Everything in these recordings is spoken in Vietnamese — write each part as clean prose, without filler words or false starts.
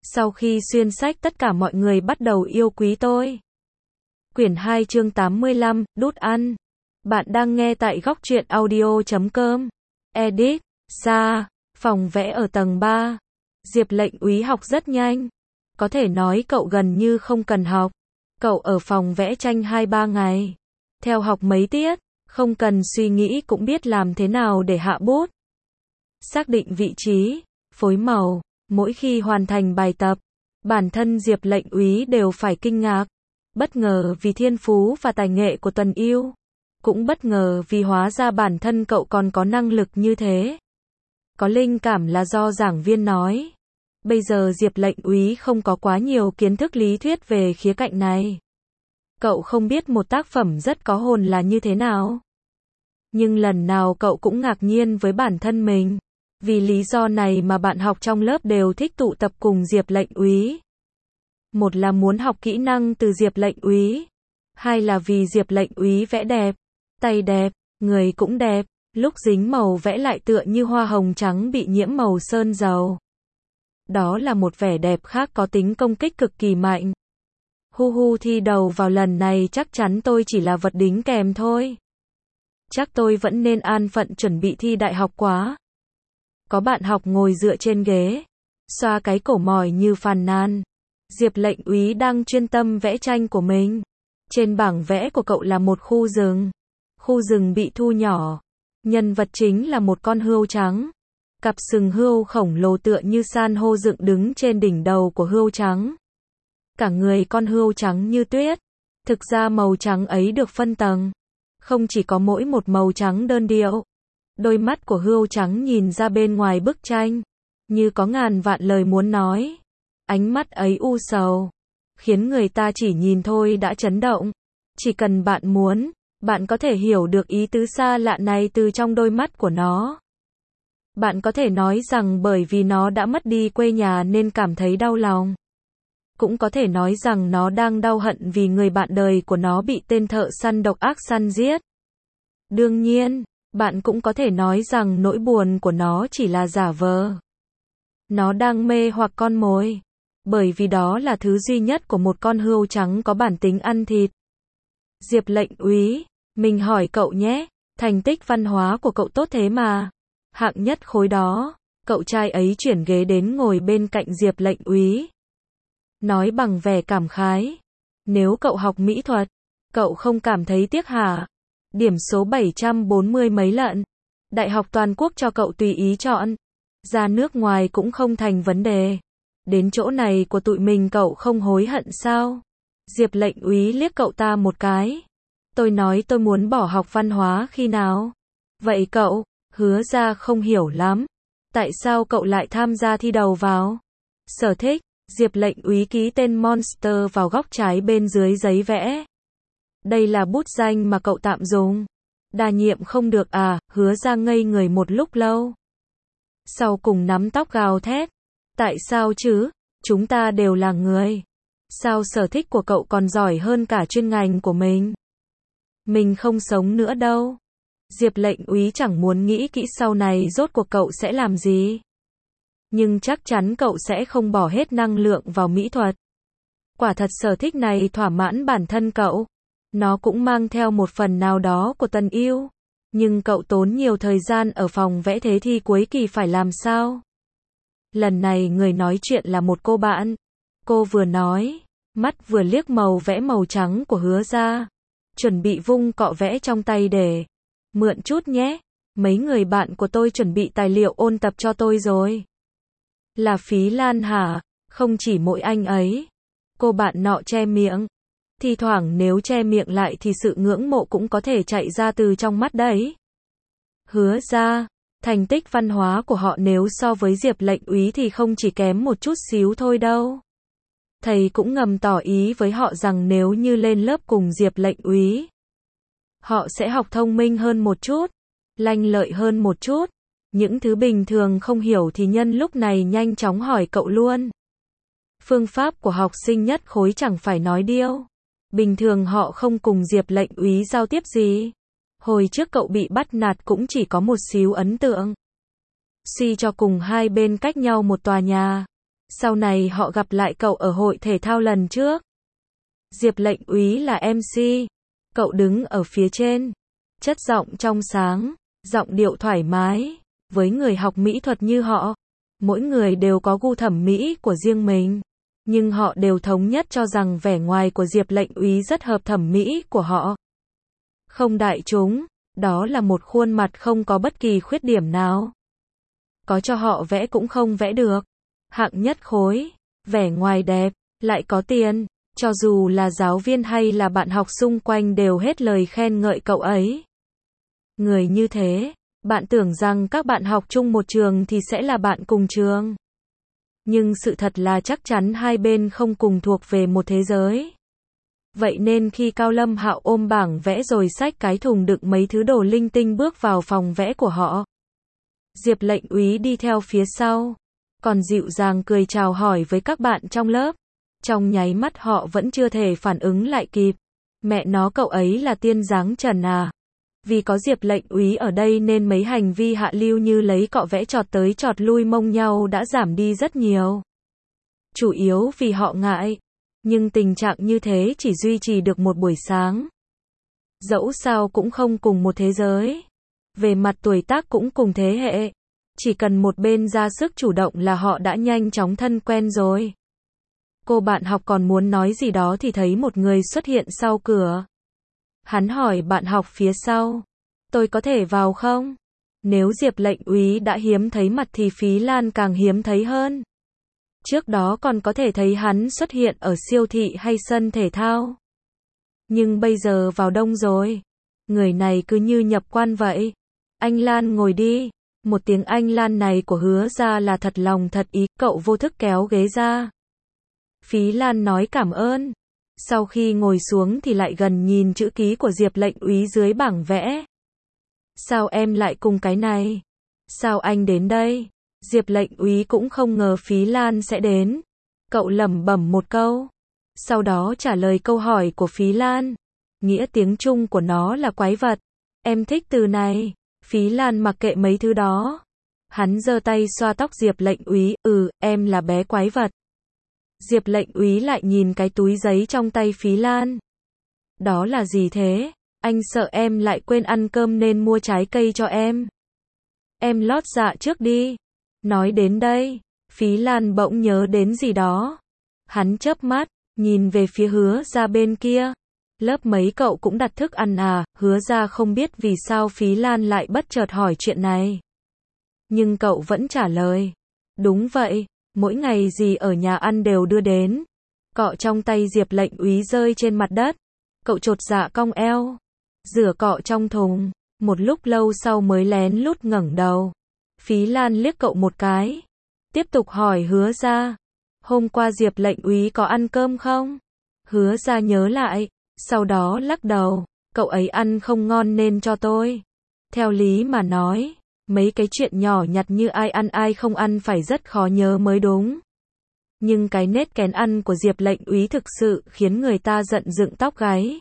Sau khi xuyên sách tất cả mọi người bắt đầu yêu quý tôi. Quyển 2 chương 85, đút ăn. Bạn đang nghe tại góc truyện audio.com. Edit, Sa, phòng vẽ ở tầng 3. Diệp lệnh úy học rất nhanh. Có thể nói cậu gần như không cần học. Cậu ở phòng vẽ tranh 2-3 ngày. Theo học mấy tiết, không cần suy nghĩ cũng biết làm thế nào để hạ bút. Xác định vị trí, phối màu. Mỗi khi hoàn thành bài tập, bản thân Diệp lệnh úy đều phải kinh ngạc. Bất ngờ vì thiên phú và tài nghệ của Tuần Yêu. Cũng bất ngờ vì hóa ra bản thân cậu còn có năng lực như thế. Có linh cảm là do giảng viên nói. Bây giờ Diệp lệnh úy không có quá nhiều kiến thức lý thuyết về khía cạnh này. Cậu không biết một tác phẩm rất có hồn là như thế nào. Nhưng lần nào cậu cũng ngạc nhiên với bản thân mình. Vì lý do này mà bạn học trong lớp đều thích tụ tập cùng Diệp lệnh úy. Một là muốn học kỹ năng từ Diệp lệnh úy. Hai là vì Diệp lệnh úy vẽ đẹp, tay đẹp, người cũng đẹp, lúc dính màu vẽ lại tựa như hoa hồng trắng bị nhiễm màu sơn dầu. Đó là một vẻ đẹp khác có tính công kích cực kỳ mạnh. Thi đầu vào lần này chắc chắn tôi chỉ là vật đính kèm thôi. Chắc tôi vẫn nên an phận chuẩn bị thi đại học quá. Có bạn học ngồi dựa trên ghế, xoa cái cổ mỏi như phàn nàn. Diệp lệnh úy đang chuyên tâm vẽ tranh của mình. Trên bảng vẽ của cậu là một khu rừng. Khu rừng bị thu nhỏ. Nhân vật chính là một con hươu trắng. Cặp sừng hươu khổng lồ tựa như san hô dựng đứng trên đỉnh đầu của hươu trắng. Cả người con hươu trắng như tuyết. Thực ra màu trắng ấy được phân tầng. Không chỉ có mỗi một màu trắng đơn điệu. Đôi mắt của hươu trắng nhìn ra bên ngoài bức tranh, như có ngàn vạn lời muốn nói. Ánh mắt ấy u sầu, khiến người ta chỉ nhìn thôi đã chấn động. Chỉ cần bạn muốn, bạn có thể hiểu được ý tứ xa lạ này từ trong đôi mắt của nó. Bạn có thể nói rằng bởi vì nó đã mất đi quê nhà nên cảm thấy đau lòng. Cũng có thể nói rằng nó đang đau hận vì người bạn đời của nó bị tên thợ săn độc ác săn giết. Đương nhiên, bạn cũng có thể nói rằng nỗi buồn của nó chỉ là giả vờ. Nó đang mê hoặc con mồi. Bởi vì đó là thứ duy nhất của một con hươu trắng có bản tính ăn thịt. Diệp lệnh úy, mình hỏi cậu nhé, thành tích văn hóa của cậu tốt thế mà. Hạng nhất khối đó, cậu trai ấy chuyển ghế đến ngồi bên cạnh Diệp lệnh úy. Nói bằng vẻ cảm khái. Nếu cậu học mỹ thuật, cậu không cảm thấy tiếc hả? Điểm số 740 mấy lận. Đại học toàn quốc cho cậu tùy ý chọn. Ra nước ngoài cũng không thành vấn đề. Đến chỗ này của tụi mình cậu không hối hận sao? Diệp lệnh úy liếc cậu ta một cái. Tôi nói tôi muốn bỏ học văn hóa khi nào? Vậy cậu, Hứa ra không hiểu lắm. Tại sao cậu lại tham gia thi đầu vào? Sở thích, Diệp lệnh úy ký tên Monster vào góc trái bên dưới giấy vẽ. Đây là bút danh mà cậu tạm dùng. Đa nhiệm không được à? Hứa ra ngây người một lúc lâu. Sau cùng nắm tóc gào thét. Tại sao chứ? Chúng ta đều là người. Sao sở thích của cậu còn giỏi hơn cả chuyên ngành của mình? Mình không sống nữa đâu. Diệp lệnh úy chẳng muốn nghĩ kỹ sau này rốt cuộc cậu sẽ làm gì. Nhưng chắc chắn cậu sẽ không bỏ hết năng lượng vào mỹ thuật. Quả thật sở thích này thỏa mãn bản thân cậu. Nó cũng mang theo một phần nào đó của Tần Yêu. Nhưng cậu tốn nhiều thời gian ở phòng vẽ thế thì cuối kỳ phải làm sao? Lần này người nói chuyện là một cô bạn. Cô vừa nói, mắt vừa liếc màu vẽ màu trắng của Hứa ra. Chuẩn bị vung cọ vẽ trong tay để mượn chút nhé. Mấy người bạn của tôi chuẩn bị tài liệu ôn tập cho tôi rồi. Là Phí Lan hả? Không chỉ mỗi anh ấy. Cô bạn nọ che miệng. Thi thoảng nếu che miệng lại thì sự ngưỡng mộ cũng có thể chạy ra từ trong mắt đấy. Hứa ra, thành tích văn hóa của họ nếu so với Diệp lệnh úy thì không chỉ kém một chút xíu thôi đâu. Thầy cũng ngầm tỏ ý với họ rằng nếu như lên lớp cùng Diệp lệnh úy, họ sẽ học thông minh hơn một chút, lanh lợi hơn một chút. Những thứ bình thường không hiểu thì nhân lúc này nhanh chóng hỏi cậu luôn. Phương pháp của học sinh nhất khối chẳng phải nói điêu. Bình thường họ không cùng Diệp lệnh úy giao tiếp gì. Hồi trước cậu bị bắt nạt cũng chỉ có một xíu ấn tượng. Suy cho cùng hai bên cách nhau một tòa nhà. Sau này họ gặp lại cậu ở hội thể thao lần trước. Diệp lệnh úy là MC. Cậu đứng ở phía trên. Chất giọng trong sáng, giọng điệu thoải mái. Với người học mỹ thuật như họ, mỗi người đều có gu thẩm mỹ của riêng mình. Nhưng họ đều thống nhất cho rằng vẻ ngoài của Diệp lệnh úy rất hợp thẩm mỹ của họ. Không đại chúng, đó là một khuôn mặt không có bất kỳ khuyết điểm nào. Có cho họ vẽ cũng không vẽ được. Hạng nhất khối, vẻ ngoài đẹp, lại có tiền. Cho dù là giáo viên hay là bạn học xung quanh đều hết lời khen ngợi cậu ấy. Người như thế, bạn tưởng rằng các bạn học chung một trường thì sẽ là bạn cùng trường. Nhưng sự thật là chắc chắn hai bên không cùng thuộc về một thế giới. Vậy nên khi Cao Lâm Hạo ôm bảng vẽ rồi xách cái thùng đựng mấy thứ đồ linh tinh bước vào phòng vẽ của họ, Diệp lệnh úy đi theo phía sau, còn dịu dàng cười chào hỏi với các bạn trong lớp. Trong nháy mắt họ vẫn chưa thể phản ứng lại kịp. Mẹ nó, cậu ấy là tiên dáng trần à? Vì có Diệp lệnh úy ở đây nên mấy hành vi hạ lưu như lấy cọ vẽ chọt tới chọt lui mông nhau đã giảm đi rất nhiều. Chủ yếu vì họ ngại. Nhưng tình trạng như thế chỉ duy trì được một buổi sáng. Dẫu sao cũng không cùng một thế giới. Về mặt tuổi tác cũng cùng thế hệ. Chỉ cần một bên ra sức chủ động là họ đã nhanh chóng thân quen rồi. Cô bạn học còn muốn nói gì đó thì thấy một người xuất hiện sau cửa. Hắn hỏi bạn học phía sau, tôi có thể vào không? Nếu Diệp lệnh úy đã hiếm thấy mặt thì Phí Lan càng hiếm thấy hơn. Trước đó còn có thể thấy hắn xuất hiện ở siêu thị hay sân thể thao. Nhưng bây giờ vào đông rồi. Người này cứ như nhập quan vậy. Anh Lan ngồi đi. Một tiếng anh Lan này của Hứa ra là thật lòng thật ý. Cậu vô thức kéo ghế ra. Phí Lan nói cảm ơn. Sau khi ngồi xuống thì lại gần nhìn chữ ký của Diệp lệnh úy dưới bảng vẽ. Sao em lại cùng cái này? Sao anh đến đây? Diệp lệnh úy cũng không ngờ Phí Lan sẽ đến. Cậu lẩm bẩm một câu. Sau đó trả lời câu hỏi của Phí Lan. Nghĩa tiếng Trung của nó là quái vật. Em thích từ này. Phí Lan mặc kệ mấy thứ đó. Hắn giơ tay xoa tóc Diệp lệnh úy. Em là bé quái vật. Diệp lệnh úy lại nhìn cái túi giấy trong tay Phí Lan. Đó là gì thế? Anh sợ em lại quên ăn cơm nên mua trái cây cho em. Em lót dạ trước đi. Nói đến đây, Phí Lan bỗng nhớ đến gì đó. Hắn chớp mắt, nhìn về phía Hứa ra bên kia. Lớp mấy cậu cũng đặt thức ăn à? Hứa ra không biết vì sao Phí Lan lại bất chợt hỏi chuyện này. Nhưng cậu vẫn trả lời. Đúng vậy, mỗi ngày gì ở nhà ăn đều đưa đến. Cọ trong tay Diệp lệnh úy rơi trên mặt đất. Cậu chột dạ cong eo. Rửa cọ trong thùng. Một lúc lâu sau mới lén lút ngẩng đầu. Phí Lan liếc cậu một cái. Tiếp tục hỏi Hứa ra. Hôm qua Diệp lệnh úy có ăn cơm không? Hứa ra nhớ lại. Sau đó lắc đầu. Cậu ấy ăn không ngon nên cho tôi. Theo lý mà nói, mấy cái chuyện nhỏ nhặt như ai ăn ai không ăn phải rất khó nhớ mới đúng. Nhưng cái nết kén ăn của Diệp lệnh úy thực sự khiến người ta giận dựng tóc gáy.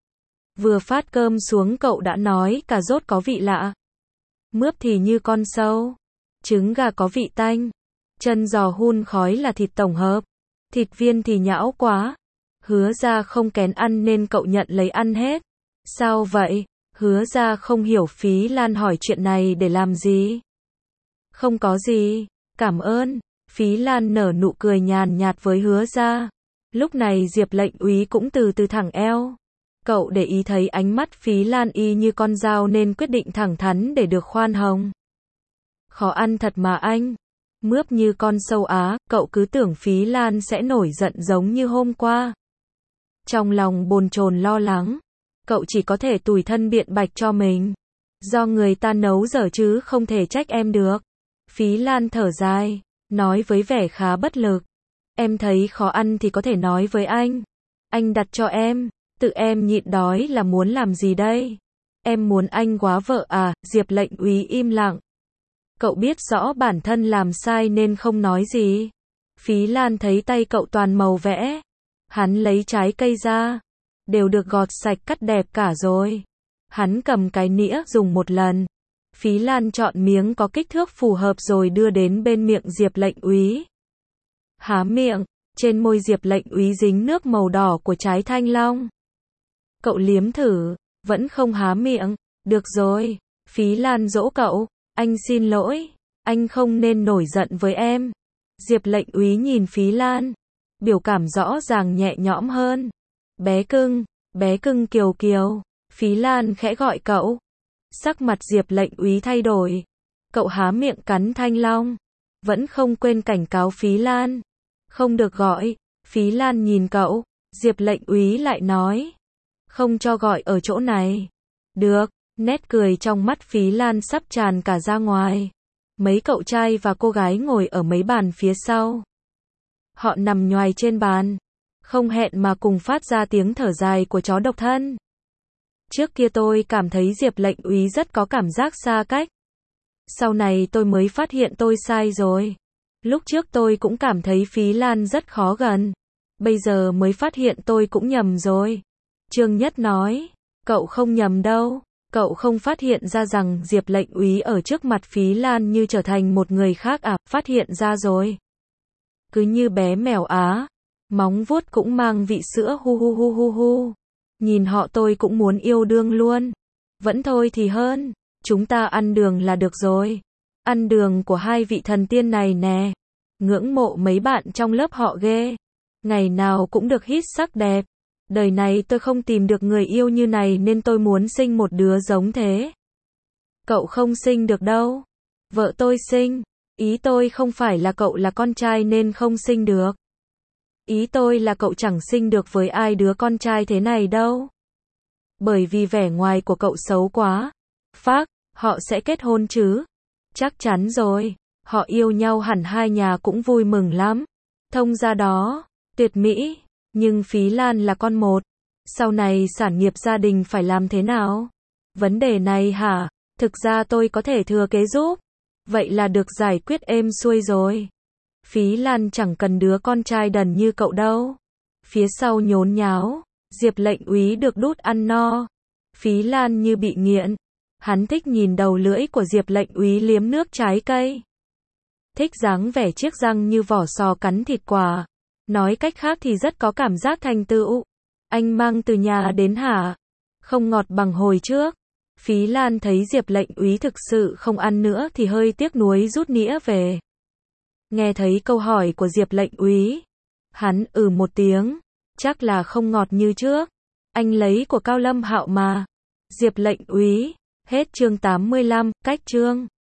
Vừa phát cơm xuống cậu đã nói cà rốt có vị lạ. Mướp thì như con sâu. Trứng gà có vị tanh. Chân giò hun khói là thịt tổng hợp. Thịt viên thì nhão quá. Hứa ra không kén ăn nên cậu nhận lấy ăn hết. Sao vậy? Hứa ra không hiểu Phí Lan hỏi chuyện này để làm gì. Không có gì. Cảm ơn. Phí Lan nở nụ cười nhàn nhạt với Hứa ra. Lúc này Diệp lệnh úy cũng từ từ thẳng eo. Cậu để ý thấy ánh mắt Phí Lan y như con dao nên quyết định thẳng thắn để được khoan hồng. Khó ăn thật mà anh. Mướp như con sâu á, cậu cứ tưởng Phí Lan sẽ nổi giận giống như hôm qua. Trong lòng bồn chồn lo lắng, cậu chỉ có thể tủi thân biện bạch cho mình. Do người ta nấu dở chứ không thể trách em được. Phí Lan thở dài, nói với vẻ khá bất lực. Em thấy khó ăn thì có thể nói với anh. Anh đặt cho em. Tự em nhịn đói là muốn làm gì đây? Em muốn anh quá vợ à? Diệp lệnh úy im lặng. Cậu biết rõ bản thân làm sai nên không nói gì. Phí Lan thấy tay cậu toàn màu vẽ. Hắn lấy trái cây ra. Đều được gọt sạch cắt đẹp cả rồi. Hắn cầm cái nĩa dùng một lần. Phí Lan chọn miếng có kích thước phù hợp rồi đưa đến bên miệng Diệp lệnh úy. há miệng, trên môi Diệp Lệnh Úy dính nước màu đỏ của trái thanh long. Cậu liếm thử, vẫn không há miệng, được rồi, Phí Lan dỗ cậu, anh xin lỗi, anh không nên nổi giận với em. Diệp Lệnh Úy nhìn Phí Lan, biểu cảm rõ ràng nhẹ nhõm hơn. Bé cưng Kiều Kiều, Phí Lan khẽ gọi cậu. Sắc mặt Diệp Lệnh Úy thay đổi, cậu há miệng cắn thanh long, vẫn không quên cảnh cáo Phí Lan. Không được gọi, Phí Lan nhìn cậu, Diệp Lệnh Úy lại nói. Không cho gọi ở chỗ này. Được, nét cười trong mắt Phí Lan sắp tràn cả ra ngoài. Mấy cậu trai và cô gái ngồi ở mấy bàn phía sau. Họ nằm nhoài trên bàn, không hẹn mà cùng phát ra tiếng thở dài của chó độc thân. Trước kia tôi cảm thấy Diệp Lệnh Úy rất có cảm giác xa cách. Sau này tôi mới phát hiện tôi sai rồi. Lúc trước tôi cũng cảm thấy Phí Lan rất khó gần. Bây giờ mới phát hiện tôi cũng nhầm rồi. Trương Nhất nói, cậu không nhầm đâu. Cậu không phát hiện ra rằng Diệp Lệnh Úy ở trước mặt Phí Lan như trở thành một người khác à? Phát hiện ra rồi. Cứ như bé mèo Á, móng vuốt cũng mang vị sữa hu hu hu hu hu. Nhìn họ tôi cũng muốn yêu đương luôn. Vẫn thôi thì hơn, chúng ta ăn đường là được rồi. Ăn đường của hai vị thần tiên này nè. Ngưỡng mộ mấy bạn trong lớp họ ghê. Ngày nào cũng được hít sắc đẹp. Đời này tôi không tìm được người yêu như này nên tôi muốn sinh một đứa giống thế. Cậu không sinh được đâu. Vợ tôi sinh. Ý tôi không phải là cậu là con trai nên không sinh được. Ý tôi là cậu chẳng sinh được với ai đứa con trai thế này đâu. Bởi vì vẻ ngoài của cậu xấu quá. Phác, họ sẽ kết hôn chứ? Chắc chắn rồi. Họ yêu nhau hẳn hai nhà cũng vui mừng lắm. Thông ra đó, tuyệt mỹ. Nhưng Phí Lan là con một. Sau này sản nghiệp gia đình phải làm thế nào? Vấn đề này hả? Thực ra tôi có thể thừa kế giúp. Vậy là được giải quyết êm xuôi rồi. Phí Lan chẳng cần đứa con trai đần như cậu đâu. Phía sau nhốn nháo, Diệp Lệnh Úy được đút ăn no. Phí Lan như bị nghiện. Hắn thích nhìn đầu lưỡi của Diệp Lệnh Úy liếm nước trái cây. Thích dáng vẻ chiếc răng như vỏ sò cắn thịt quả. Nói cách khác thì rất có cảm giác thành tựu. Anh mang từ nhà đến hả? Không ngọt bằng hồi trước. Phí Lan thấy Diệp Lệnh Úy thực sự không ăn nữa thì hơi tiếc nuối rút nĩa về. Nghe thấy câu hỏi của Diệp Lệnh Úy, hắn một tiếng, chắc là không ngọt như trước. Anh lấy của Cao Lâm Hạo mà. Diệp Lệnh Úy, hết chương 85, cách chương